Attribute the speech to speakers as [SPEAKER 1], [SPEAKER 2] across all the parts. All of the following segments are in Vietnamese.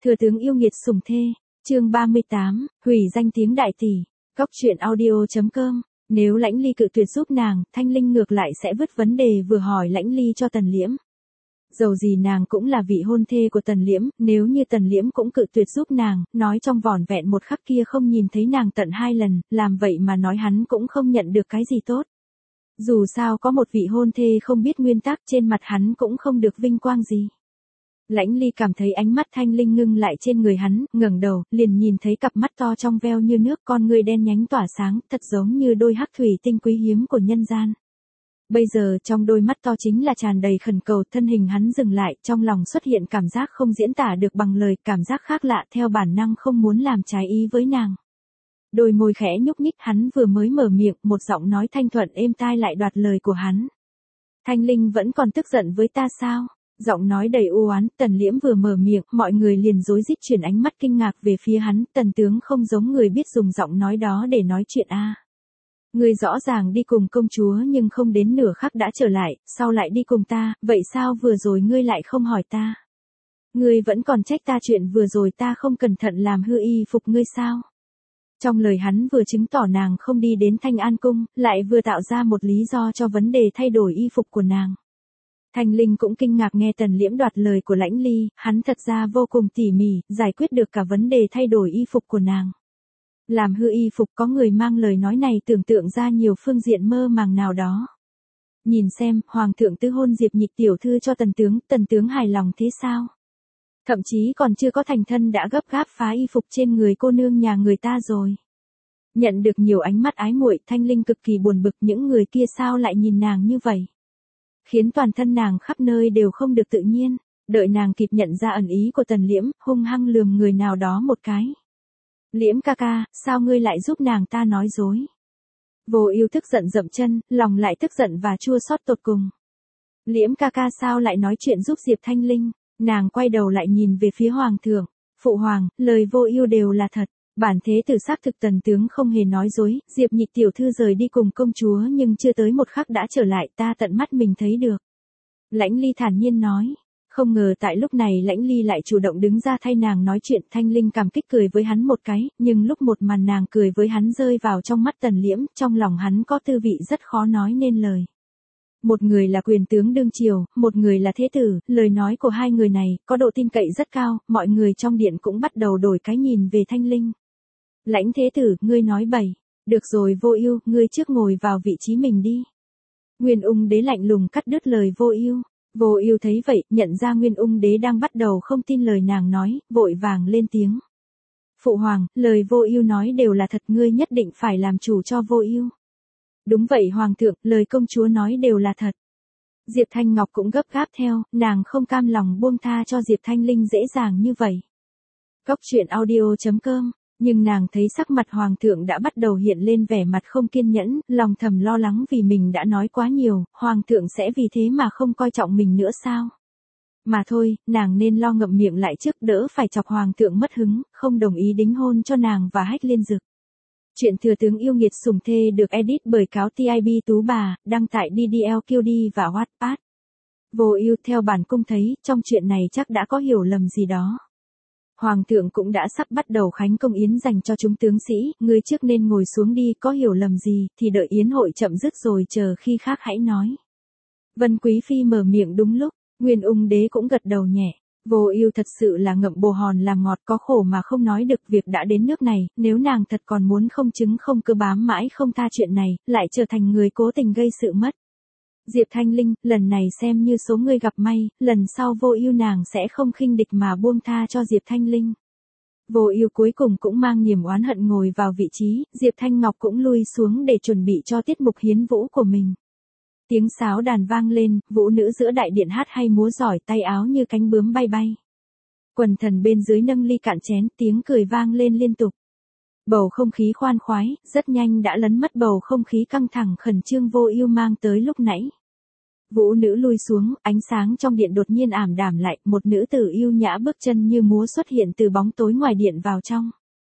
[SPEAKER 1] Thừa tướng yêu nghiệt sủng thê, chương 38, hủy danh tiếng đại tỷ. Góc truyện audio.com. Nếu Lãnh Ly cự tuyệt giúp nàng, Thanh Linh ngược lại sẽ vứt vấn đề vừa hỏi Lãnh Ly cho Tần Liễm. Dầu gì nàng cũng là vị hôn thê của Tần Liễm, nếu như Tần Liễm cũng cự tuyệt giúp nàng, nói trong vỏn vẹn một khắc kia không nhìn thấy nàng tận 2 lần, làm vậy mà nói hắn cũng không nhận được cái gì tốt. Dù sao có một vị hôn thê không biết nguyên tắc, trên mặt hắn cũng không được vinh quang gì. Lãnh Ly cảm thấy ánh mắt Thanh Linh ngưng lại trên người hắn, ngẩng đầu, liền nhìn thấy cặp mắt to trong veo như nước, con ngươi đen nhánh tỏa sáng, thật giống như đôi hắc thủy tinh quý hiếm của nhân gian. Bây giờ trong đôi mắt to chính là tràn đầy khẩn cầu, thân hình hắn dừng lại, trong lòng xuất hiện cảm giác không diễn tả được bằng lời, cảm giác khác lạ, theo bản năng không muốn làm trái ý với nàng. Đôi môi khẽ nhúc nhích, hắn vừa mới mở miệng, một giọng nói thanh thuận êm tai lại đoạt lời của hắn. Thanh Linh vẫn còn tức giận với ta sao? Giọng nói đầy u oán, Tần Liễm vừa mở miệng, mọi người liền rối rít chuyển ánh mắt kinh ngạc về phía hắn, Tần tướng không giống người biết dùng giọng nói đó để nói chuyện a. Ngươi rõ ràng đi cùng công chúa nhưng không đến nửa khắc đã trở lại, sau lại đi cùng ta, vậy sao vừa rồi ngươi lại không hỏi ta? Ngươi vẫn còn trách ta chuyện vừa rồi ta không cẩn thận làm hư y phục ngươi sao? Trong lời hắn vừa chứng tỏ nàng không đi đến Thanh An Cung, lại vừa tạo ra một lý do cho vấn đề thay đổi y phục của nàng. Thanh Linh cũng kinh ngạc nghe Tần Liễm đoạt lời của Lãnh Ly, hắn thật ra vô cùng tỉ mỉ, giải quyết được cả vấn đề thay đổi y phục của nàng. Làm hư y phục, có người mang lời nói này tưởng tượng ra nhiều phương diện mơ màng nào đó. Nhìn xem, Hoàng thượng tứ hôn Diệp Nhị tiểu thư cho Tần tướng hài lòng thế sao? Thậm chí còn chưa có thành thân đã gấp gáp phá y phục trên người cô nương nhà người ta rồi. Nhận được nhiều ánh mắt ái muội, Thanh Linh cực kỳ buồn bực, những người kia sao lại nhìn nàng như vậy? Khiến toàn thân nàng khắp nơi đều không được tự nhiên, đợi nàng kịp nhận ra ẩn ý của Tần Liễm, hung hăng lườm người nào đó một cái. Liễm ca ca, sao ngươi lại giúp nàng ta nói dối? Vô Ưu tức giận dậm chân, lòng lại tức giận và chua xót tột cùng. Liễm ca ca sao lại nói chuyện giúp Diệp Thanh Linh? Nàng quay đầu lại nhìn về phía Hoàng thượng. Phụ hoàng, lời Vô Ưu đều là thật. Bản thế tử xác thực Tần tướng không hề nói dối, Diệp Nhị tiểu thư rời đi cùng công chúa nhưng chưa tới một khắc đã trở lại, ta tận mắt mình thấy được. Lãnh Ly thản nhiên nói. Không ngờ tại lúc này Lãnh Ly lại chủ động đứng ra thay nàng nói chuyện, Thanh Linh cảm kích cười với hắn một cái, nhưng lúc một màn nàng cười với hắn rơi vào trong mắt Tần Liễm, trong lòng hắn có tư vị rất khó nói nên lời. Một người là quyền tướng đương triều, một người là thế tử, lời nói của hai người này có độ tin cậy rất cao, mọi người trong điện cũng bắt đầu đổi cái nhìn về Thanh Linh. Lãnh thế tử, ngươi nói bậy. Được rồi Vô Ưu, ngươi trước ngồi vào vị trí mình đi. Nguyên Ung đế lạnh lùng cắt đứt lời Vô Ưu. Vô Ưu thấy vậy, nhận ra Nguyên Ung đế đang bắt đầu không tin lời nàng nói, vội vàng lên tiếng. Phụ hoàng, lời Vô Ưu nói đều là thật, ngươi nhất định phải làm chủ cho Vô Ưu. Đúng vậy hoàng thượng, lời công chúa nói đều là thật. Diệp Thanh Ngọc cũng gấp gáp theo, nàng không cam lòng buông tha cho Diệp Thanh Linh dễ dàng như vậy. Góc truyện audio.com. Nhưng nàng thấy sắc mặt hoàng thượng đã bắt đầu hiện lên vẻ mặt không kiên nhẫn, lòng thầm lo lắng vì mình đã nói quá nhiều, hoàng thượng sẽ vì thế mà không coi trọng mình nữa sao? Mà thôi, nàng nên lo ngậm miệng lại trước, đỡ phải chọc hoàng thượng mất hứng, không đồng ý đính hôn cho nàng và Hách Liên Dực. Chuyện thừa tướng yêu nghiệt sủng thê được edit bởi cáo TIB Tú Bà, đăng tại DDLQD và Wattpad. Vô Ưu theo bản cung thấy, trong chuyện này chắc đã có hiểu lầm gì đó. Hoàng thượng cũng đã sắp bắt đầu khánh công yến dành cho chúng tướng sĩ, ngươi trước nên ngồi xuống đi, có hiểu lầm gì thì đợi yến hội chậm dứt rồi chờ khi khác hãy nói. Vân Quý Phi mở miệng đúng lúc, Nguyên Ung đế cũng gật đầu nhẹ. Vô Ưu thật sự là ngậm bồ hòn làm ngọt, có khổ mà không nói được, việc đã đến nước này, nếu nàng thật còn muốn không chứng không cơ bám mãi không tha chuyện này, lại trở thành người cố tình gây sự mất. Diệp Thanh Linh, lần này xem như số ngươi gặp may, lần sau Vô Ưu nàng sẽ không khinh địch mà buông tha cho Diệp Thanh Linh. Vô Ưu cuối cùng cũng mang niềm oán hận ngồi vào vị trí, Diệp Thanh Ngọc cũng lui xuống để chuẩn bị cho tiết mục hiến vũ của mình. Tiếng sáo đàn vang lên, vũ nữ giữa đại điện hát hay múa giỏi, tay áo như cánh bướm bay bay. Quần thần bên dưới nâng ly cạn chén, tiếng cười vang lên liên tục. Bầu không khí khoan khoái, rất nhanh đã lấn mất bầu không khí căng thẳng khẩn trương Vô Ưu mang tới lúc nãy. Vũ nữ lui xuống, ánh sáng trong điện đột nhiên ảm đạm lại, một nữ tử yêu nhã bước chân như múa xuất hiện từ bóng tối ngoài điện vào trong.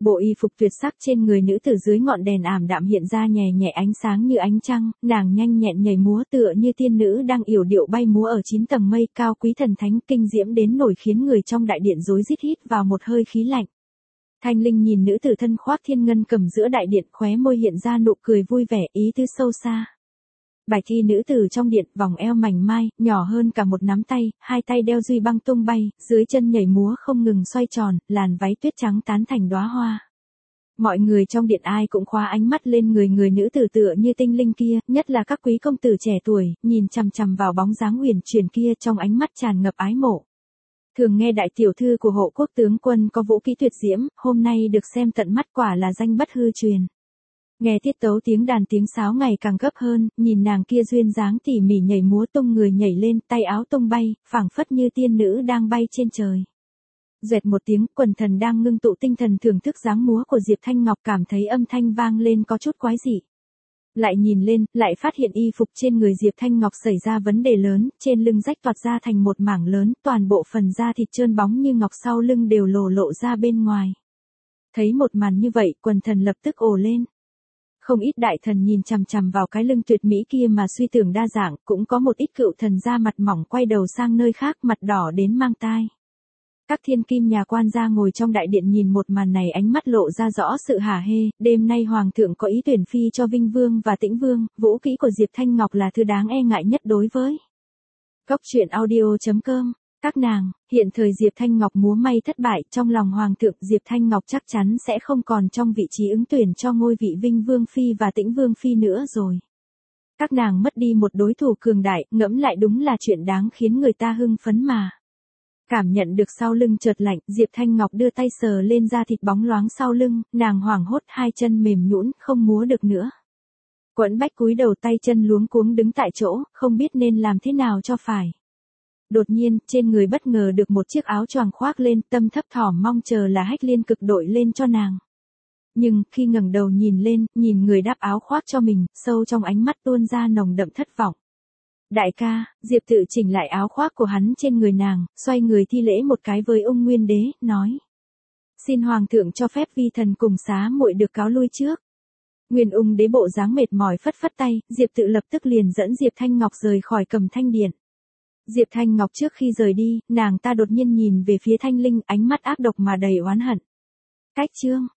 [SPEAKER 1] Bộ y phục tuyệt sắc trên người nữ tử dưới ngọn đèn ảm đạm hiện ra nhẹ nhẹ ánh sáng như ánh trăng, nàng nhanh nhẹn nhảy múa tựa như tiên nữ đang yểu điệu bay múa ở 9 tầng mây cao quý thần thánh kinh diễm đến nổi khiến người trong đại điện rối rít hít vào một hơi khí lạnh. Thanh Linh nhìn nữ tử thân khoác thiên ngân cầm giữa đại điện khóe môi hiện ra nụ cười vui vẻ ý tứ sâu xa. Bài thi nữ tử trong điện vòng eo mảnh mai, nhỏ hơn cả một nắm tay, hai tay đeo duy băng tung bay, dưới chân nhảy múa không ngừng xoay tròn, làn váy tuyết trắng tán thành đóa hoa. Mọi người trong điện ai cũng khóa ánh mắt lên người nữ tử tựa như tinh linh kia, nhất là các quý công tử trẻ tuổi, nhìn chằm chằm vào bóng dáng uyển chuyển kia trong ánh mắt tràn ngập ái mộ. Thường nghe đại tiểu thư của hộ quốc tướng quân có vũ kỹ tuyệt diễm, hôm nay được xem tận mắt quả là danh bất hư truyền. Nghe tiết tấu tiếng đàn tiếng sáo ngày càng gấp hơn, nhìn nàng kia duyên dáng tỉ mỉ nhảy múa tung người nhảy lên, tay áo tung bay, phảng phất như tiên nữ đang bay trên trời. Duệt một tiếng, quần thần đang ngưng tụ tinh thần thưởng thức dáng múa của Diệp Thanh Ngọc cảm thấy âm thanh vang lên có chút quái dị. Lại nhìn lên, lại phát hiện y phục trên người Diệp Thanh Ngọc xảy ra vấn đề lớn, trên lưng rách toạc ra thành một mảng lớn, toàn bộ phần da thịt trơn bóng như ngọc sau lưng đều lộ ra bên ngoài. Thấy một màn như vậy, quần thần lập tức ồ lên. Không ít đại thần nhìn chằm chằm vào cái lưng tuyệt mỹ kia mà suy tưởng đa dạng, cũng có một ít cựu thần da mặt mỏng quay đầu sang nơi khác mặt đỏ đến mang tai. Các thiên kim nhà quan gia ngồi trong đại điện nhìn một màn này ánh mắt lộ ra rõ sự hả hê, đêm nay hoàng thượng có ý tuyển phi cho Vinh Vương và Tĩnh Vương, vũ kỹ của Diệp Thanh Ngọc là thứ đáng e ngại nhất đối với. Góc truyện audio.com, các nàng, hiện thời Diệp Thanh Ngọc múa may thất bại, trong lòng hoàng thượng Diệp Thanh Ngọc chắc chắn sẽ không còn trong vị trí ứng tuyển cho ngôi vị Vinh Vương phi và Tĩnh Vương phi nữa rồi. Các nàng mất đi một đối thủ cường đại, ngẫm lại đúng là chuyện đáng khiến người ta hưng phấn mà. Cảm nhận được sau lưng chợt lạnh, Diệp Thanh Ngọc đưa tay sờ lên da thịt bóng loáng sau lưng, nàng hoảng hốt hai chân mềm nhũn, không múa được nữa. Quẫn bách cúi đầu tay chân luống cuống đứng tại chỗ, không biết nên làm thế nào cho phải. Đột nhiên, trên người bất ngờ được một chiếc áo choàng khoác lên, tâm thấp thỏm mong chờ là Hách Liên cực đội lên cho nàng. Nhưng, khi ngẩng đầu nhìn lên, nhìn người đáp áo khoác cho mình, sâu trong ánh mắt tuôn ra nồng đậm thất vọng. Đại ca, Diệp tự chỉnh lại áo khoác của hắn trên người nàng, xoay người thi lễ một cái với ông Nguyên Đế, nói. Xin Hoàng thượng cho phép vi thần cùng xá muội được cáo lui trước. Nguyên Ung Đế bộ dáng mệt mỏi phất phất tay, Diệp tự lập tức liền dẫn Diệp Thanh Ngọc rời khỏi Cầm Thanh Điện. Diệp Thanh Ngọc trước khi rời đi, nàng ta đột nhiên nhìn về phía Thanh Linh, ánh mắt ác độc mà đầy oán hận. Cách chương.